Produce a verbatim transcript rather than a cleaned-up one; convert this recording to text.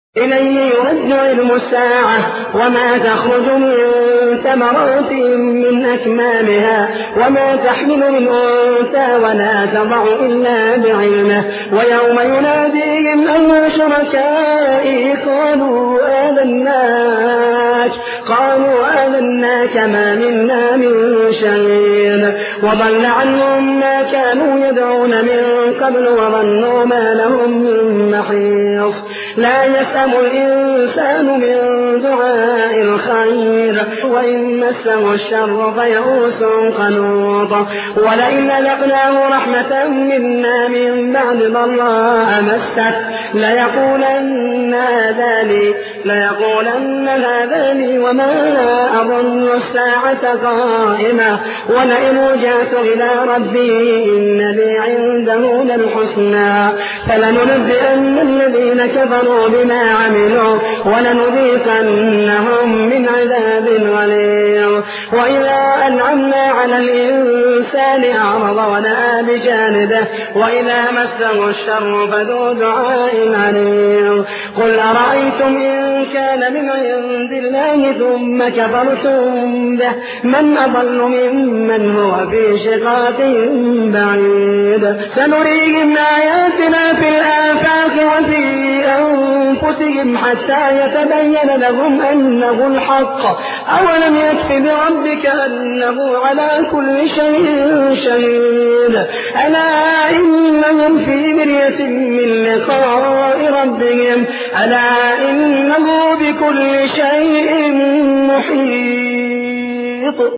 إليه يرد علم الساعة وما تخرج من ثمرات من أكمامها وما تحمل من أنثى ولا تضع إلا بعلمه ويوم يناديهم أين شركائي قالوا آذناك قالوا آذناك ما منا من شيء وضل عنهم ما كانوا يدعون من قبل وظنوا ما لهم من محيص لا يسأم الإنسان من دعاء الخير وإن مسه الشر فيئوس قنوط ولئن أذقناه رحمة منا من بعد ضراء مسته ليقولن هذا لي ليقولن هذا لي وما أظن الساعة قائمة ولئن رجعت إلى ربي إن لي عنده للحسنى فلننبئن الذين كفروا بما عملوا ولنذيقنهم من عذاب غليظ وإذا أنعمنا على الإنسان أعرض ونأى بجانبه وإذا مسه الشر فذو دعاء عريض قل أرأيتم إن كان من عند الله ثم كفرتم به من أضل ممن هو في شقاق بعيد سنريهم آياتنا في الآفاق وفي أنفسهم حتى يتبين لهم أنه الحق أولم يكف بربك أنه على كل شيء شهيد ألا إنهم في مرية من لقاء ربهم ألا إنه بكل شيء محيط.